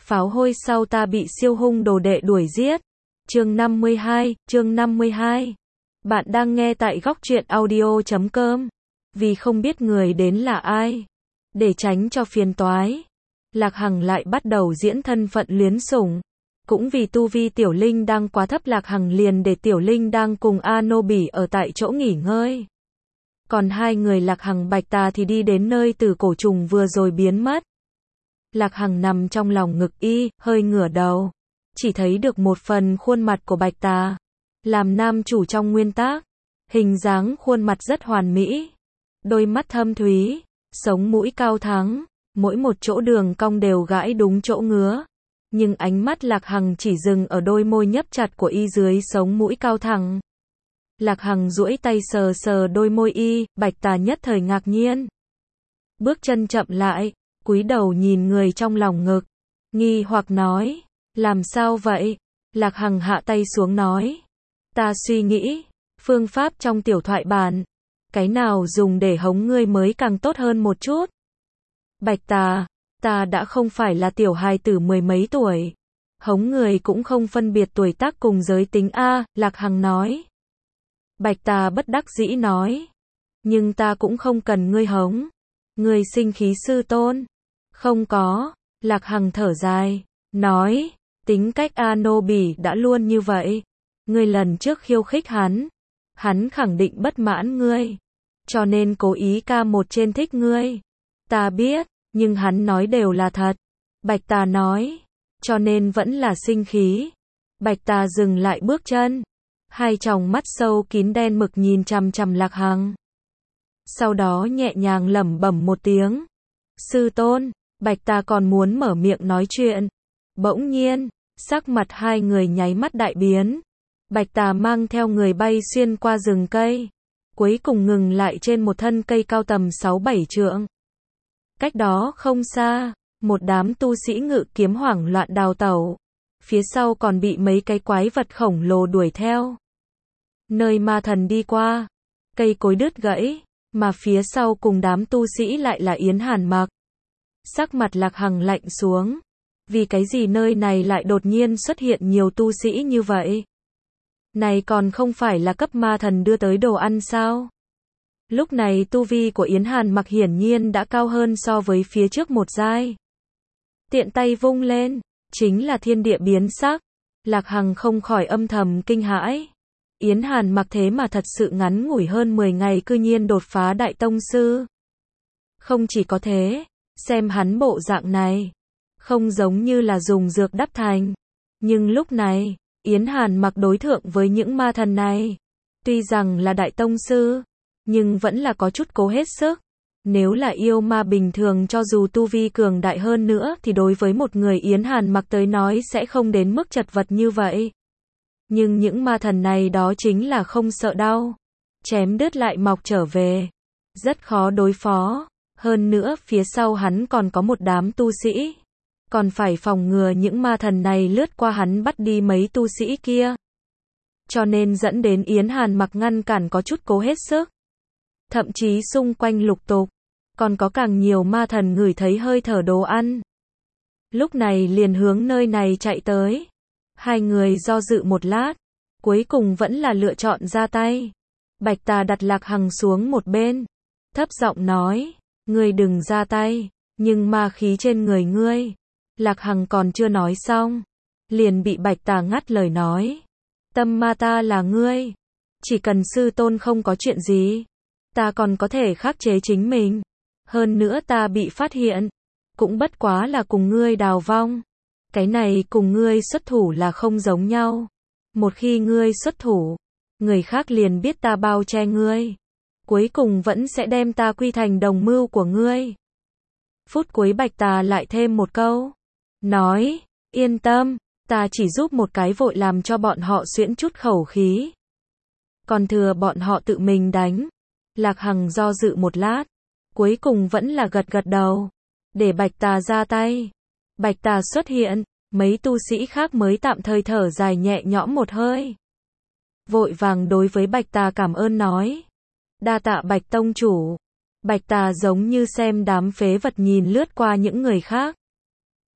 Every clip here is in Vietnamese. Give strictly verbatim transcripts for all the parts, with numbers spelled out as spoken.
pháo hôi sau ta bị siêu hung đồ đệ đuổi giết. Chương năm mươi hai, chương năm mươi hai. Bạn đang nghe tại góc truyện audio chấm com. Vì không biết người đến là ai, để tránh cho phiền toái, Lạc Hằng lại bắt đầu diễn thân phận luyến sủng. Cũng vì tu vi Tiểu Linh đang quá thấp, Lạc Hằng liền để Tiểu Linh đang cùng A Nô Bỉ ở tại chỗ nghỉ ngơi. Còn hai người Lạc Hằng Bạch Tà thì đi đến nơi Tử Cổ Trùng vừa rồi biến mất. Lạc Hằng nằm trong lòng ngực y, hơi ngửa đầu, chỉ thấy được một phần khuôn mặt của Bạch Tà. Làm nam chủ trong nguyên tác, hình dáng khuôn mặt rất hoàn mỹ, đôi mắt thâm thúy, sống mũi cao thắng, mỗi một chỗ đường cong đều gãi đúng chỗ ngứa. Nhưng ánh mắt Lạc Hằng chỉ dừng ở đôi môi nhấp chặt của y dưới sống mũi cao thẳng. Lạc Hằng duỗi tay sờ sờ đôi môi y, Bạch Tà nhất thời ngạc nhiên. Bước chân chậm lại, cúi đầu nhìn người trong lòng ngực, nghi hoặc nói, làm sao vậy? Lạc Hằng hạ tay xuống nói, ta suy nghĩ, phương pháp trong tiểu thoại bản, cái nào dùng để hống ngươi mới càng tốt hơn một chút. Bạch Tà, ta đã không phải là tiểu hài tử mười mấy tuổi, hống người cũng không phân biệt tuổi tác cùng giới tính a, Lạc Hằng nói. Bạch Tà bất đắc dĩ nói, nhưng ta cũng không cần ngươi hống, ngươi sinh khí sư tôn. Không có, Lạc Hằng thở dài, nói, tính cách A Nô Bỉ đã luôn như vậy, ngươi lần trước khiêu khích hắn, hắn khẳng định bất mãn ngươi, cho nên cố ý ca một trên thích ngươi. Ta biết, nhưng hắn nói đều là thật. Bạch Tà nói, cho nên vẫn là sinh khí. Bạch Tà dừng lại bước chân, hai tròng mắt sâu kín đen mực nhìn chằm chằm Lạc Hằng. Sau đó nhẹ nhàng lẩm bẩm một tiếng, sư tôn. Bạch Tà còn muốn mở miệng nói chuyện, bỗng nhiên, sắc mặt hai người nháy mắt đại biến. Bạch Tà mang theo người bay xuyên qua rừng cây, cuối cùng ngừng lại trên một thân cây cao tầm sáu bảy trượng. Cách đó không xa, một đám tu sĩ ngự kiếm hoảng loạn đào tẩu, phía sau còn bị mấy cái quái vật khổng lồ đuổi theo. Nơi ma thần đi qua, cây cối đứt gãy, mà phía sau cùng đám tu sĩ lại là Yến Hàn Mặc. Sắc mặt Lạc Hằng lạnh xuống, vì cái gì nơi này lại đột nhiên xuất hiện nhiều tu sĩ như vậy? Này còn không phải là cấp ma thần đưa tới đồ ăn sao? Lúc này tu vi của Yến Hàn Mặc hiển nhiên đã cao hơn so với phía trước một giai. Tiện tay vung lên, chính là thiên địa biến sắc. Lạc Hằng không khỏi âm thầm kinh hãi. Yến Hàn Mặc thế mà thật sự ngắn ngủi hơn mười ngày cư nhiên đột phá đại tông sư. Không chỉ có thế, xem hắn bộ dạng này, không giống như là dùng dược đắp thành. Nhưng lúc này, Yến Hàn Mặc đối thượng với những ma thần này, tuy rằng là đại tông sư, nhưng vẫn là có chút cố hết sức. Nếu là yêu ma bình thường cho dù tu vi cường đại hơn nữa thì đối với một người Yến Hàn Mặc tới nói sẽ không đến mức chật vật như vậy. Nhưng những ma thần này đó chính là không sợ đau, chém đứt lại mọc trở về, rất khó đối phó. Hơn nữa phía sau hắn còn có một đám tu sĩ, còn phải phòng ngừa những ma thần này lướt qua hắn bắt đi mấy tu sĩ kia. Cho nên dẫn đến Yến Hàn Mặc ngăn cản có chút cố hết sức. Thậm chí xung quanh lục tục, còn có càng nhiều ma thần ngửi thấy hơi thở đồ ăn. Lúc này liền hướng nơi này chạy tới. Hai người do dự một lát, cuối cùng vẫn là lựa chọn ra tay. Bạch Tà đặt Lạc Hằng xuống một bên, thấp giọng nói, ngươi đừng ra tay, nhưng ma khí trên người ngươi. Lạc Hằng còn chưa nói xong, liền bị Bạch Tà ngắt lời nói, tâm ma ta là ngươi, chỉ cần sư tôn không có chuyện gì, ta còn có thể khắc chế chính mình. Hơn nữa ta bị phát hiện, cũng bất quá là cùng ngươi đào vong. Cái này cùng ngươi xuất thủ là không giống nhau. Một khi ngươi xuất thủ, người khác liền biết ta bao che ngươi, cuối cùng vẫn sẽ đem ta quy thành đồng mưu của ngươi. Phút cuối Bạch Tà lại thêm một câu, nói, yên tâm, ta chỉ giúp một cái vội làm cho bọn họ xuyễn chút khẩu khí, còn thừa bọn họ tự mình đánh. Lạc Hằng do dự một lát, cuối cùng vẫn là gật gật đầu, để Bạch Tà ra tay. Bạch Tà xuất hiện, mấy tu sĩ khác mới tạm thời thở dài nhẹ nhõm một hơi. Vội vàng đối với Bạch Tà cảm ơn nói, đa tạ Bạch tông chủ. Bạch Tà giống như xem đám phế vật nhìn lướt qua những người khác.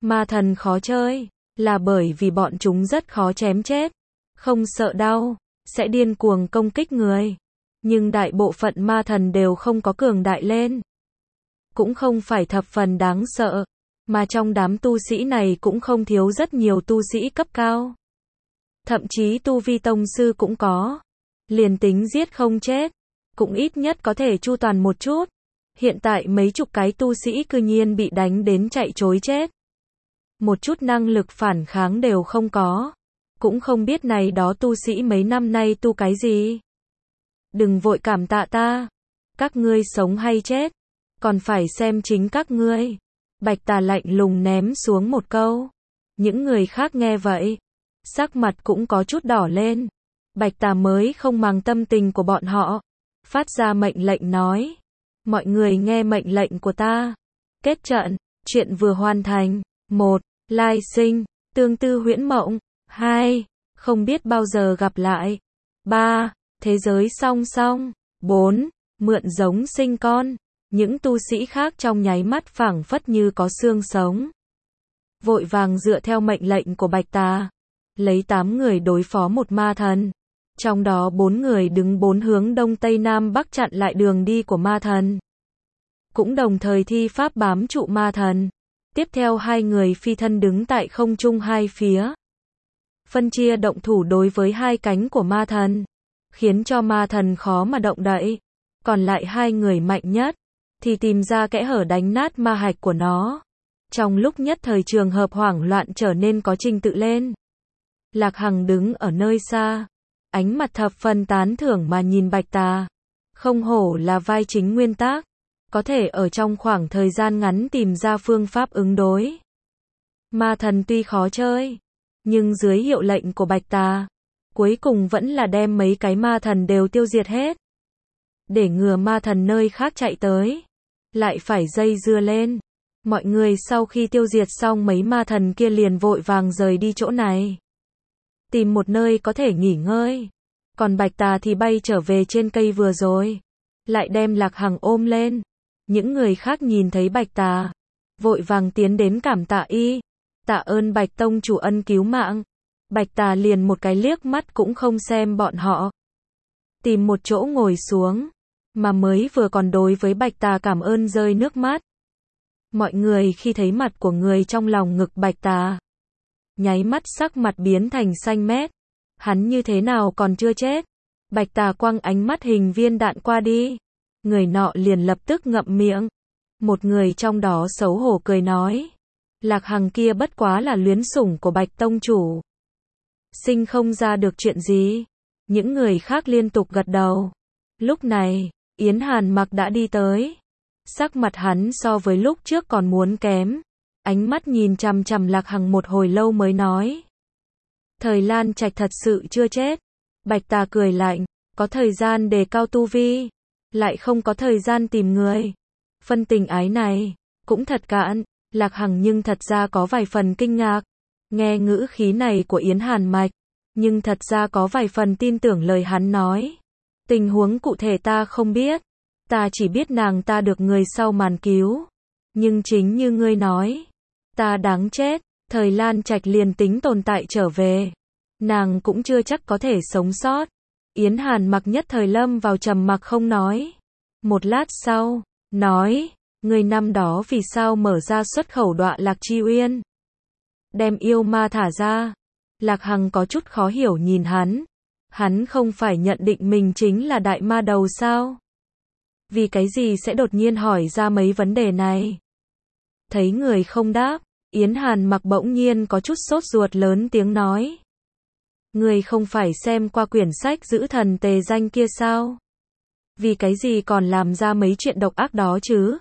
Ma thần khó chơi, là bởi vì bọn chúng rất khó chém chết, không sợ đau, sẽ điên cuồng công kích người. Nhưng đại bộ phận ma thần đều không có cường đại lên. Cũng không phải thập phần đáng sợ, mà trong đám tu sĩ này cũng không thiếu rất nhiều tu sĩ cấp cao. Thậm chí tu vi tông sư cũng có. Liền tính giết không chết, cũng ít nhất có thể chu toàn một chút. Hiện tại mấy chục cái tu sĩ cư nhiên bị đánh đến chạy trối chết. Một chút năng lực phản kháng đều không có. Cũng không biết này đó tu sĩ mấy năm nay tu cái gì. Đừng vội cảm tạ ta. Các ngươi sống hay chết, còn phải xem chính các ngươi. Bạch Tà lạnh lùng ném xuống một câu. Những người khác nghe vậy, sắc mặt cũng có chút đỏ lên. Bạch Tà mới không màng tâm tình của bọn họ. Phát ra mệnh lệnh nói. Mọi người nghe mệnh lệnh của ta. Kết trận, chuyện vừa hoàn thành. Một. Lai sinh, tương tư huyễn mộng. Hai. Không biết bao giờ gặp lại. Ba. Thế giới song song. Bốn. Mượn giống sinh con. Những tu sĩ khác trong nháy mắt phảng phất như có xương sống. Vội vàng dựa theo mệnh lệnh của Bạch Tà. Lấy tám người đối phó một ma thần. Trong đó bốn người đứng bốn hướng đông tây nam bắc chặn lại đường đi của ma thần. Cũng đồng thời thi pháp bám trụ ma thần. Tiếp theo hai người phi thân đứng tại không trung hai phía. Phân chia động thủ đối với hai cánh của ma thần. Khiến cho ma thần khó mà động đậy. Còn lại hai người mạnh nhất thì tìm ra kẽ hở đánh nát ma hạch của nó. Trong lúc nhất thời trường hợp hoảng loạn trở nên có trình tự lên. Lạc Hằng đứng ở nơi xa, ánh mặt thập phần tán thưởng mà nhìn Bạch Tà. Không hổ là vai chính nguyên tác, có thể ở trong khoảng thời gian ngắn tìm ra phương pháp ứng đối. Ma thần tuy khó chơi, nhưng dưới hiệu lệnh của Bạch Tà, cuối cùng vẫn là đem mấy cái ma thần đều tiêu diệt hết. Để ngừa ma thần nơi khác chạy tới, lại phải dây dưa lên. Mọi người sau khi tiêu diệt xong mấy ma thần kia liền vội vàng rời đi chỗ này. Tìm một nơi có thể nghỉ ngơi. Còn Bạch Tà thì bay trở về trên cây vừa rồi. Lại đem Lạc Hằng ôm lên. Những người khác nhìn thấy Bạch Tà, vội vàng tiến đến cảm tạ y. Tạ ơn Bạch Tông chủ ân cứu mạng. Bạch Tà liền một cái liếc mắt cũng không xem bọn họ. Tìm một chỗ ngồi xuống. Mà mới vừa còn đối với Bạch Tà cảm ơn rơi nước mắt. Mọi người khi thấy mặt của người trong lòng ngực Bạch Tà, nháy mắt sắc mặt biến thành xanh mét. Hắn như thế nào còn chưa chết? Bạch Tà quăng ánh mắt hình viên đạn qua đi. Người nọ liền lập tức ngậm miệng. Một người trong đó xấu hổ cười nói. Lạc Hằng kia bất quá là luyến sủng của Bạch Tông chủ. Sinh không ra được chuyện gì. Những người khác liên tục gật đầu. Lúc này, Yến Hàn Mặc đã đi tới. Sắc mặt hắn so với lúc trước còn muốn kém. Ánh mắt nhìn chằm chằm Lạc Hằng một hồi lâu mới nói. Thời Lan Trạch thật sự chưa chết. Bạch Tà cười lạnh, có thời gian đề cao tu vi, lại không có thời gian tìm người. Phân tình ái này, cũng thật cạn. Lạc Hằng nhưng thật ra có vài phần kinh ngạc. Nghe ngữ khí này của Yến Hàn Mạch, nhưng thật ra có vài phần tin tưởng lời hắn nói. Tình huống cụ thể ta không biết. Ta chỉ biết nàng ta được người sau màn cứu. Nhưng chính như ngươi nói, ta đáng chết. Thời Lan Trạch liền tính tồn tại trở về, nàng cũng chưa chắc có thể sống sót. Yến Hàn Mặc nhất thời lâm vào trầm mặc không nói. Một lát sau, nói, người năm đó vì sao mở ra xuất khẩu Đọa Lạc Chi Uyên, đem yêu ma thả ra. Lạc Hằng có chút khó hiểu nhìn hắn. Hắn không phải nhận định mình chính là đại ma đầu sao? Vì cái gì sẽ đột nhiên hỏi ra mấy vấn đề này? Thấy người không đáp, Yến Hàn Mặc bỗng nhiên có chút sốt ruột lớn tiếng nói. Người không phải xem qua quyển sách Giữ Thần Tề Danh kia sao? Vì cái gì còn làm ra mấy chuyện độc ác đó chứ?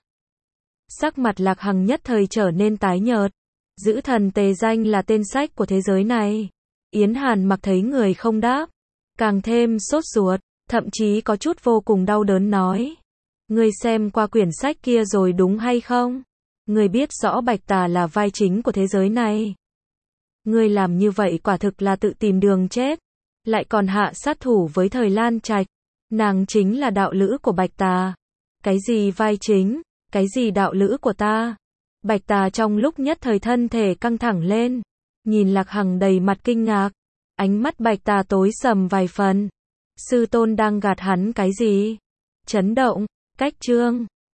Sắc mặt Lạc Hằng nhất thời trở nên tái nhợt. Giữ Thần Tề Danh là tên sách của thế giới này. Yến Hàn Mặc thấy người không đáp, càng thêm sốt ruột, thậm chí có chút vô cùng đau đớn nói. Ngươi xem qua quyển sách kia rồi đúng hay không? Ngươi biết rõ Bạch Tà là vai chính của thế giới này. Ngươi làm như vậy quả thực là tự tìm đường chết. Lại còn hạ sát thủ với Thời Lan Trạch. Nàng chính là đạo lữ của Bạch Tà. Cái gì vai chính? Cái gì đạo lữ của ta? Bạch Tà trong lúc nhất thời thân thể căng thẳng lên, nhìn Lạc Hằng đầy mặt kinh ngạc, ánh mắt Bạch Tà tối sầm vài phần. Sư tôn đang gạt hắn cái gì? Chấn động, cách chương